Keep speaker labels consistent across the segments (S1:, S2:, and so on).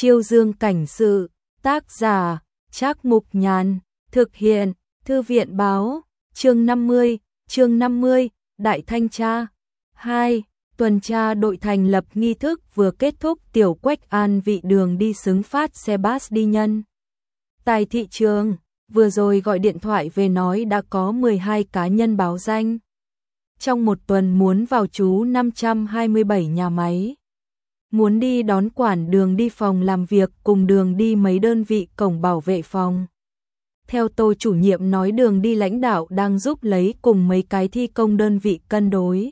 S1: Chiêu Dương cảnh sự, tác giả, Trác Mục Nhàn, thực hiện, Thư viện báo, chương 50, Đại Thanh Tra. 2. Tuần tra đội thành lập nghi thức vừa kết thúc, Tiểu Quách an vị đường đi xứng phát xe bus đi nhân. Tại thị trường, vừa rồi gọi điện thoại về nói đã có 12 cá nhân báo danh. Trong một tuần muốn vào trú 527 nhà máy. Muốn đi đón quản đường đi phòng làm việc cùng đường đi mấy đơn vị cổng bảo vệ phòng. Theo Tô chủ nhiệm nói đường đi lãnh đạo đang giúp lấy cùng mấy cái thi công đơn vị cân đối.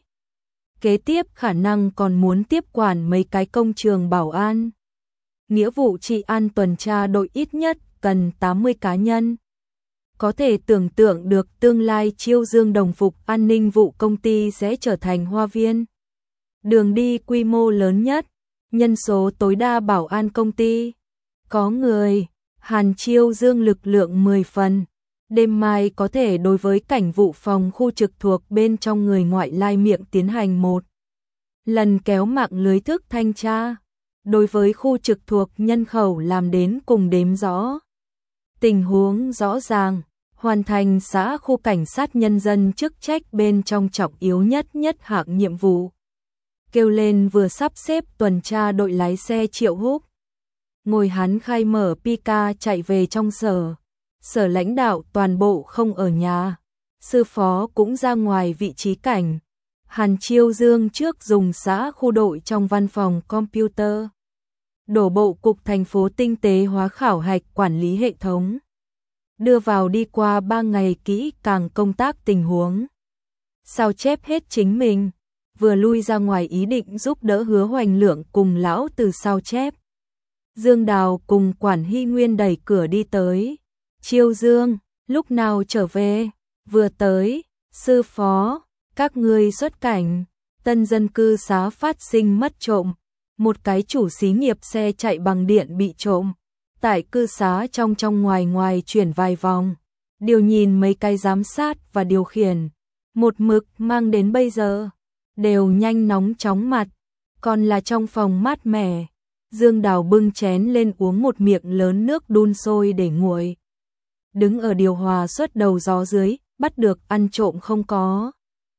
S1: Kế tiếp khả năng còn muốn tiếp quản mấy cái công trường bảo an. Nghĩa vụ trị an tuần tra đội ít nhất cần 80 cá nhân. Có thể tưởng tượng được tương lai Chiêu Dương đồng phục an ninh vụ công ty sẽ trở thành hoa viên. Đường đi quy mô lớn nhất, nhân số tối đa bảo an công ty. Có người, Hàn Chiêu Dương lực lượng 10 phần. Đêm mai có thể đối với cảnh vụ phòng khu trực thuộc bên trong người ngoại lai miệng tiến hành một lần kéo mạng lưới thức thanh tra. Đối với khu trực thuộc nhân khẩu làm đến cùng đếm rõ. Tình huống rõ ràng, hoàn thành xã khu cảnh sát nhân dân chức trách bên trong trọng yếu nhất hạng nhiệm vụ. Kêu lên vừa sắp xếp tuần tra đội lái xe Triệu Húc. Ngồi hắn khai mở Pika chạy về trong sở. Sở lãnh đạo toàn bộ không ở nhà. Sư phó cũng ra ngoài vị trí cảnh. Hàn Chiêu Dương trước dùng xã khu đội trong văn phòng computer. Đổ bộ cục thành phố tinh tế hóa khảo hạch quản lý hệ thống. Đưa vào đi qua 3 ngày kỹ càng công tác tình huống. Sao chép hết chính mình. Vừa lui ra ngoài ý định giúp đỡ Hứa Hoành Lượng cùng lão từ sao chép. Dương Đào cùng Quản Hy Nguyên đẩy cửa đi tới. Chiêu Dương, lúc nào trở về? Vừa tới, sư phó, các ngươi xuất cảnh. Tân dân cư xá phát sinh mất trộm. Một cái chủ xí nghiệp xe chạy bằng điện bị trộm. Tại cư xá trong ngoài chuyển vài vòng. Điều nhìn mấy cái giám sát và điều khiển. Một mực mang đến bây giờ. Đều nhanh nóng chóng mặt. Còn là trong phòng mát mẻ. Dương Đào bưng chén lên uống một miệng lớn nước đun sôi để nguội. Đứng ở điều hòa suốt đầu gió dưới, bắt được ăn trộm không có.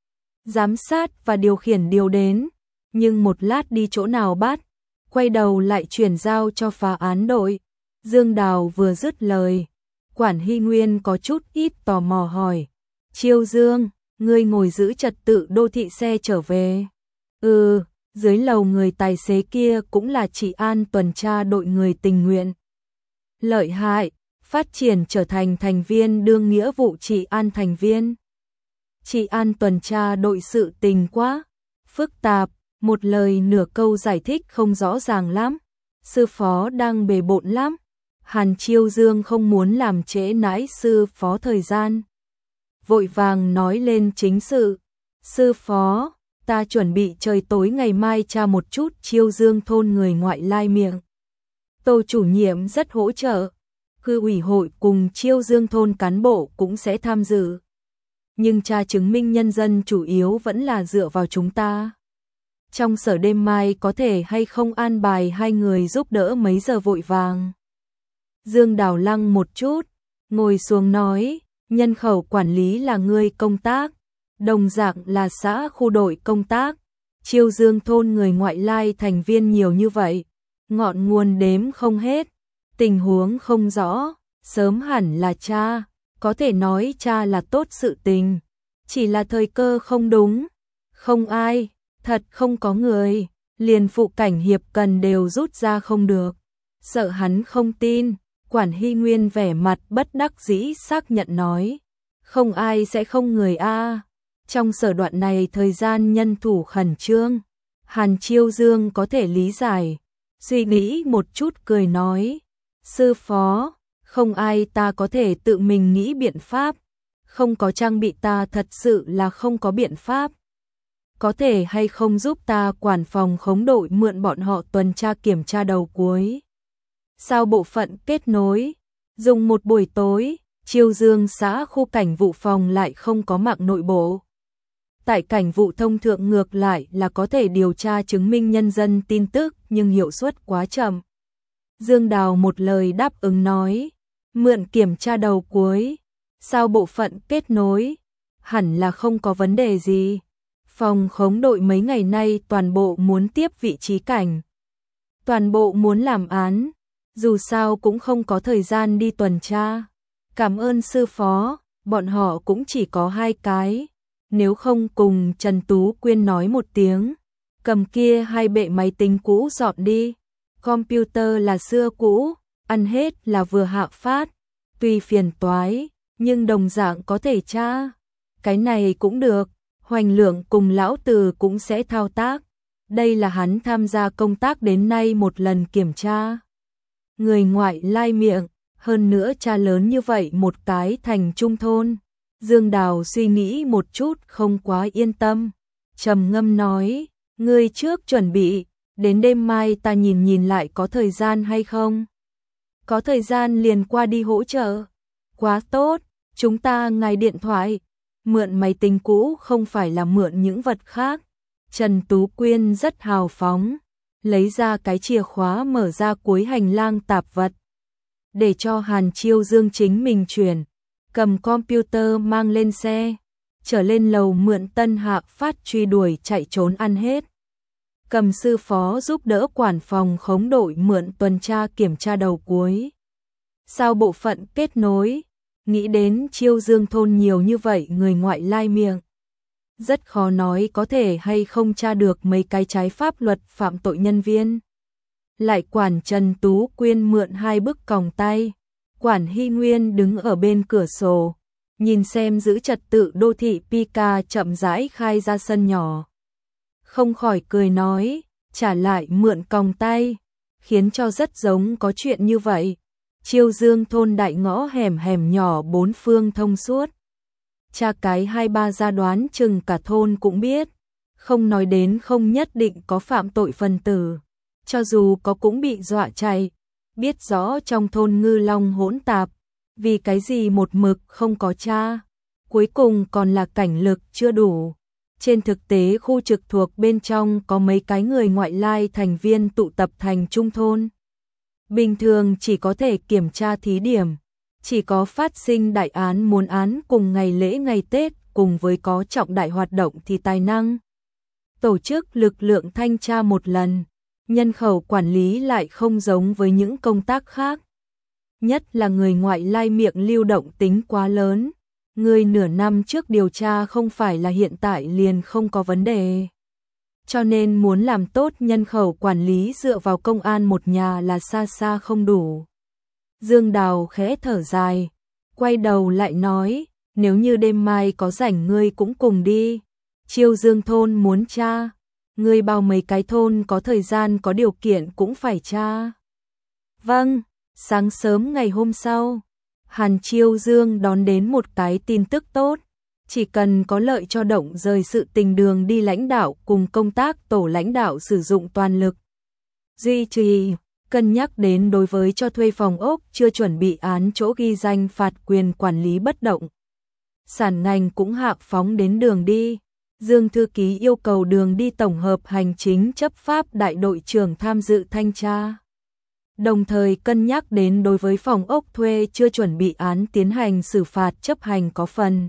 S1: Giám sát và điều khiển điều đến, nhưng một lát đi chỗ nào bắt, quay đầu lại chuyển giao cho phá án đội. Dương Đào vừa dứt lời, Quản Hy Nguyên có chút ít tò mò hỏi. Chiêu Dương, ngươi ngồi giữ trật tự đô thị xe trở về. Dưới lầu người tài xế kia cũng là trị an tuần tra đội người tình nguyện. Lợi hại, phát triển trở thành thành viên đương nghĩa vụ trị an thành viên. Trị an tuần tra đội sự tình quá phức tạp, một lời nửa câu giải thích không rõ ràng lắm. Sư phó đang bề bộn lắm. Hàn Chiêu Dương không muốn làm trễ nãi sư phó thời gian. Vội vàng nói lên chính sự. Sư phó, ta chuẩn bị trời tối ngày mai tra một chút Chiêu Dương thôn người ngoại lai miệng. Tô chủ nhiệm rất hỗ trợ. Cư ủy hội cùng Chiêu Dương thôn cán bộ cũng sẽ tham dự. Nhưng tra chứng minh nhân dân chủ yếu vẫn là dựa vào chúng ta. Trong sở đêm mai có thể hay không an bài 2 người giúp đỡ mấy giờ vội vàng. Dương Đào lăng một chút, ngồi xuống nói, nhân khẩu quản lý là người công tác, đồng dạng là xã khu đội công tác. Chiêu Dương thôn người ngoại lai thành viên nhiều như vậy, ngọn nguồn đếm không hết, tình huống không rõ, sớm hẳn là cha, có thể nói cha là tốt sự tình, chỉ là thời cơ không đúng, không ai, thật không có người, liền phụ cảnh hiệp cần đều rút ra không được, sợ hắn không tin. Quản Hy Nguyên vẻ mặt bất đắc dĩ xác nhận nói, không ai sẽ không người a. Trong sở đoạn này thời gian nhân thủ khẩn trương, Hàn Chiêu Dương có thể lý giải, suy nghĩ một chút cười nói, sư phó, không ai ta có thể tự mình nghĩ biện pháp, không có trang bị ta thật sự là không có biện pháp. Có thể hay không giúp ta quản phòng khống đội mượn bọn họ tuần tra kiểm tra đầu cuối. Sao bộ phận kết nối, dùng một buổi tối, Chiêu Dương xã khu cảnh vụ phòng lại không có mạng nội bộ. Tại cảnh vụ thông thượng ngược lại là có thể điều tra chứng minh nhân dân tin tức nhưng hiệu suất quá chậm. Dương Đào một lời đáp ứng nói, mượn kiểm tra đầu cuối, sao bộ phận kết nối, hẳn là không có vấn đề gì. Phòng khống đội mấy ngày nay toàn bộ muốn tiếp vị trí cảnh. Toàn bộ muốn làm án, dù sao cũng không có thời gian đi tuần tra. Cảm ơn sư phó, bọn họ cũng chỉ có 2 cái. Nếu không cùng Trần Tú Quyên nói một tiếng, cầm kia 2 bệ máy tính cũ dọn đi. Computer là xưa cũ, ăn hết là vừa hạ phát. Tuy phiền toái, nhưng đồng dạng có thể tra. Cái này cũng được, Hoành Lượng cùng lão Từ cũng sẽ thao tác. Đây là hắn tham gia công tác đến nay một lần kiểm tra. Người ngoại lai miệng, hơn nữa cha lớn như vậy một cái thành trung thôn. Dương Đào suy nghĩ một chút không quá yên tâm. Trầm ngâm nói, ngươi trước chuẩn bị, đến đêm mai ta nhìn lại có thời gian hay không. Có thời gian liền qua đi hỗ trợ. Quá tốt, chúng ta ngài điện thoại. Mượn máy tính cũ không phải là mượn những vật khác. Trần Tú Quyên rất hào phóng, lấy ra cái chìa khóa mở ra cuối hành lang tạp vật. Để cho Hàn Chiêu Dương chính mình chuyển, cầm computer mang lên xe, trở lên lầu mượn Tân Hạc Phát truy đuổi chạy trốn ăn hết. Cầm sư phó giúp đỡ quản phòng khống đội mượn tuần tra kiểm tra đầu cuối. Sao bộ phận kết nối, nghĩ đến Chiêu Dương thôn nhiều như vậy người ngoại lai miệng. Rất khó nói có thể hay không tra được mấy cái trái pháp luật phạm tội nhân viên. Lại quản Trần Tú Quyên mượn 2 bức còng tay. Quản Hy Nguyên đứng ở bên cửa sổ, nhìn xem giữ trật tự đô thị Pika chậm rãi khai ra sân nhỏ. Không khỏi cười nói, trả lại mượn còng tay, khiến cho rất giống có chuyện như vậy. Chiêu Dương thôn đại ngõ hẻm nhỏ 4 phương thông suốt. Cha cái 2-3 gia đoán chừng cả thôn cũng biết, không nói đến không nhất định có phạm tội phần tử, cho dù có cũng bị dọa chạy. Biết rõ trong thôn ngư long hỗn tạp, vì cái gì một mực không có cha, cuối cùng còn là cảnh lực chưa đủ. Trên thực tế khu trực thuộc bên trong có mấy cái người ngoại lai thành viên tụ tập thành trung thôn. Bình thường chỉ có thể kiểm tra thí điểm, chỉ có phát sinh đại án muốn án cùng ngày lễ ngày Tết cùng với có trọng đại hoạt động thì tài năng tổ chức lực lượng thanh tra một lần. Nhân khẩu quản lý lại không giống với những công tác khác. Nhất là người ngoại lai miệng lưu động tính quá lớn. Người nửa năm trước điều tra không phải là hiện tại liền không có vấn đề. Cho nên muốn làm tốt nhân khẩu quản lý dựa vào công an một nhà là xa xa không đủ. Dương Đào khẽ thở dài, quay đầu lại nói, nếu như đêm mai có rảnh ngươi cũng cùng đi. Chiêu Dương thôn muốn tra. Ngươi bao mấy cái thôn có thời gian có điều kiện cũng phải tra. Vâng, sáng sớm ngày hôm sau, Hàn Chiêu Dương đón đến một cái tin tức tốt. Chỉ cần có lợi cho động rời sự tình đường đi lãnh đạo cùng công tác tổ lãnh đạo sử dụng toàn lực. Duy trì, cân nhắc đến đối với cho thuê phòng ốc chưa chuẩn bị án chỗ ghi danh phạt quyền quản lý bất động. Sản ngành cũng hạ phóng đến đường đi. Dương thư ký yêu cầu đường đi tổng hợp hành chính chấp pháp đại đội trưởng tham dự thanh tra. Đồng thời cân nhắc đến đối với phòng ốc thuê chưa chuẩn bị án tiến hành xử phạt chấp hành có phần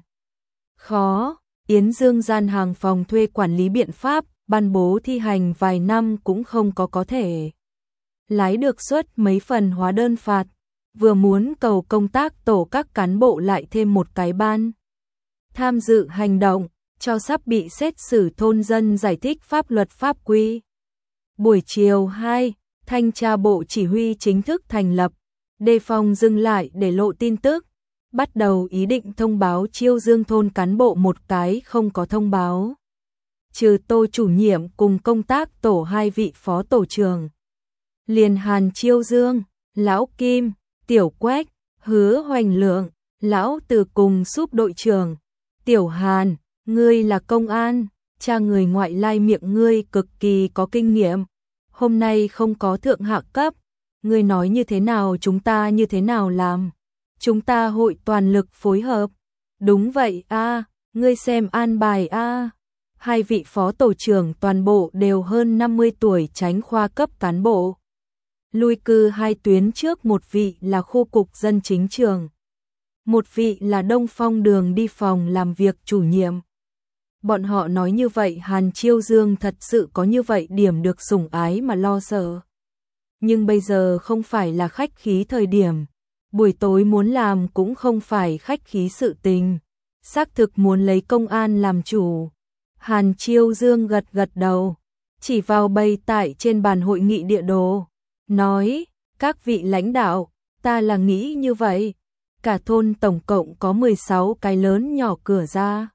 S1: khó. Yến Dương gian hàng phòng thuê quản lý biện pháp, ban bố thi hành vài năm cũng không có thể lái được suất mấy phần hóa đơn phạt. Vừa muốn cầu công tác tổ các cán bộ lại thêm một cái ban tham dự hành động, cho sắp bị xét xử thôn dân giải thích pháp luật pháp quy. Buổi chiều 2, thanh tra bộ chỉ huy chính thức thành lập, đề phòng dừng lại để lộ tin tức, bắt đầu ý định thông báo Chiêu Dương thôn cán bộ một cái không có thông báo. Trừ Tô chủ nhiệm cùng công tác tổ 2 vị phó tổ trưởng. Liền Hàn Chiêu Dương, Lão Kim, Tiểu Quách, Hứa Hoành Lượng, Lão Từ cùng súp đội trưởng. Tiểu Hàn, ngươi là công an, cha người ngoại lai miệng ngươi cực kỳ có kinh nghiệm. Hôm nay không có thượng hạ cấp, ngươi nói như thế nào chúng ta như thế nào làm. Chúng ta hội toàn lực phối hợp. Đúng vậy a, ngươi xem an bài a. 2 vị phó tổ trưởng toàn bộ đều hơn 50 tuổi tránh khoa cấp cán bộ. lui cư hai tuyến trước, một vị là khu cục dân chính trường, một vị là Đông Phong đường đi phòng làm việc chủ nhiệm. Bọn họ nói như vậy Hàn Chiêu Dương thật sự có như vậy điểm được sủng ái mà lo sợ. Nhưng bây giờ không phải là khách khí thời điểm, buổi tối muốn làm cũng không phải khách khí sự tình, xác thực muốn lấy công an làm chủ. Hàn Chiêu Dương gật gật đầu, chỉ vào bày tại trên bàn hội nghị địa đồ, nói, các vị lãnh đạo, ta là nghĩ như vậy, cả thôn tổng cộng có 16 cái lớn nhỏ cửa ra.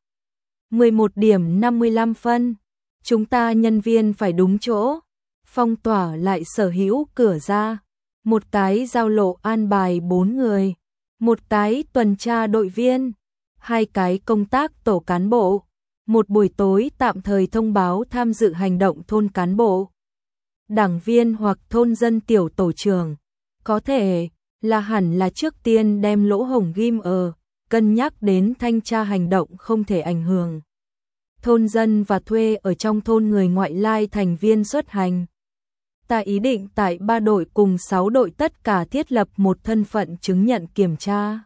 S1: 11 điểm 55 phân, chúng ta nhân viên phải đúng chỗ, phong tỏa lại sở hữu cửa ra, một cái giao lộ an bài 4 người, một cái tuần tra đội viên, hai cái công tác tổ cán bộ, một buổi tối tạm thời thông báo tham dự hành động thôn cán bộ, đảng viên hoặc thôn dân tiểu tổ trưởng, có thể là hẳn là trước tiên đem lỗ hổng ghim cân nhắc đến thanh tra hành động không thể ảnh hưởng thôn dân và thuê ở trong thôn người ngoại lai thành viên xuất hành. Ta ý định tại 3 đội cùng 6 đội tất cả thiết lập một thân phận chứng nhận kiểm tra.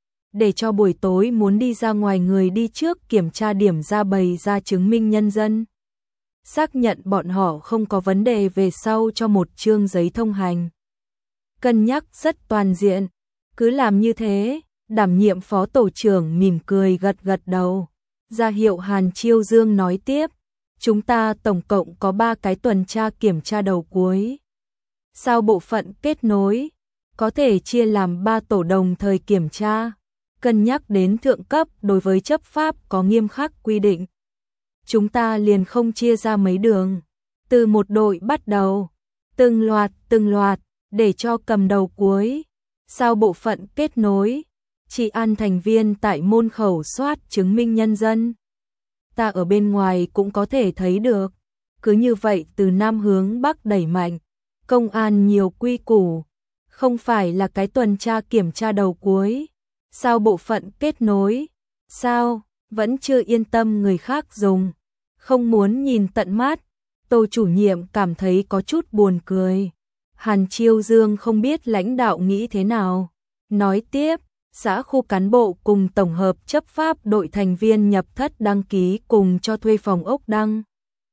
S1: Để cho buổi tối muốn đi ra ngoài người đi trước kiểm tra điểm ra bày ra chứng minh nhân dân. Xác nhận bọn họ không có vấn đề về sau cho một chương giấy thông hành. Cân nhắc rất toàn diện, cứ làm như thế, đảm nhiệm phó tổ trưởng mỉm cười gật gật đầu. Ra hiệu Hàn Chiêu Dương nói tiếp, chúng ta tổng cộng có 3 cái tuần tra kiểm tra đầu cuối. Sau bộ phận kết nối, có thể chia làm 3 tổ đồng thời kiểm tra, cân nhắc đến thượng cấp đối với chấp pháp có nghiêm khắc quy định. Chúng ta liền không chia ra mấy đường, từ một đội bắt đầu, từng loạt, để cho cầm đầu cuối. Sau bộ phận kết nối, chỉ an thành viên tại môn khẩu soát chứng minh nhân dân. Ta ở bên ngoài cũng có thể thấy được, cứ như vậy từ Nam hướng Bắc đẩy mạnh, công an nhiều quy củ, không phải là cái tuần tra kiểm tra đầu cuối. Sau bộ phận kết nối, sao, vẫn chưa yên tâm người khác dùng, không muốn nhìn tận mắt, Tô chủ nhiệm cảm thấy có chút buồn cười. Hàn Chiêu Dương không biết lãnh đạo nghĩ thế nào, nói tiếp, xã khu cán bộ cùng tổng hợp chấp pháp đội thành viên nhập thất đăng ký cùng cho thuê phòng ốc đăng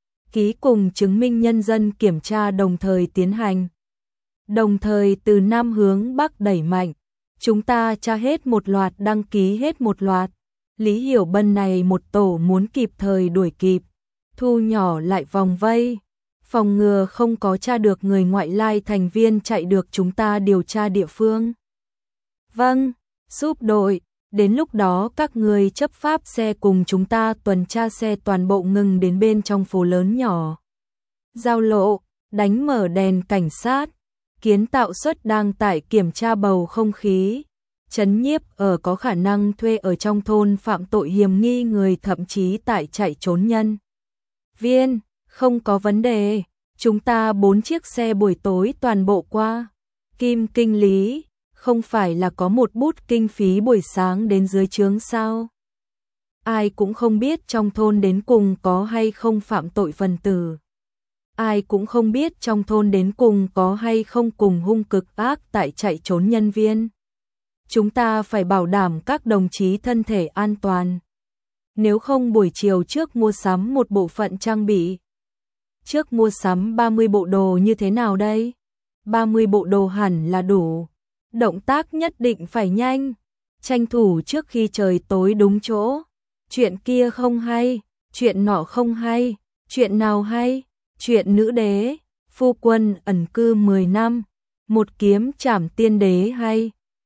S1: ký cùng chứng minh nhân dân kiểm tra đồng thời tiến hành. Đồng thời từ Nam hướng Bắc đẩy mạnh, chúng ta tra hết một loạt đăng ký hết một loạt. Lý Hiểu Bân này một tổ muốn kịp thời đuổi kịp, thu nhỏ lại vòng vây, phòng ngừa không có tra được người ngoại lai thành viên chạy được chúng ta điều tra địa phương. Vâng, giúp đội, đến lúc đó các người chấp pháp xe cùng chúng ta tuần tra xe toàn bộ ngừng đến bên trong phố lớn nhỏ. Giao lộ, đánh mở đèn cảnh sát, kiến tạo suất đang tại kiểm tra bầu không khí. Trấn nhiếp ở có khả năng thuê ở trong thôn phạm tội hiểm nghi người thậm chí tại chạy trốn nhân viên, không có vấn đề, chúng ta 4 chiếc xe buổi tối toàn bộ qua. Kim kinh lý, không phải là có một bút kinh phí buổi sáng đến dưới trướng sao? Ai cũng không biết trong thôn đến cùng có hay không phạm tội phần tử. Ai cũng không biết trong thôn đến cùng có hay không cùng hung cực ác tại chạy trốn nhân viên. Chúng ta phải bảo đảm các đồng chí thân thể an toàn. Nếu không buổi chiều trước mua sắm một bộ phận trang bị. Trước mua sắm 30 bộ đồ như thế nào đây? 30 bộ đồ hẳn là đủ. Động tác nhất định phải nhanh. Tranh thủ trước khi trời tối đúng chỗ. Chuyện kia không hay, chuyện nọ không hay, chuyện nào hay? Chuyện nữ đế, phu quân ẩn cư 10 năm, một kiếm trảm tiên đế hay?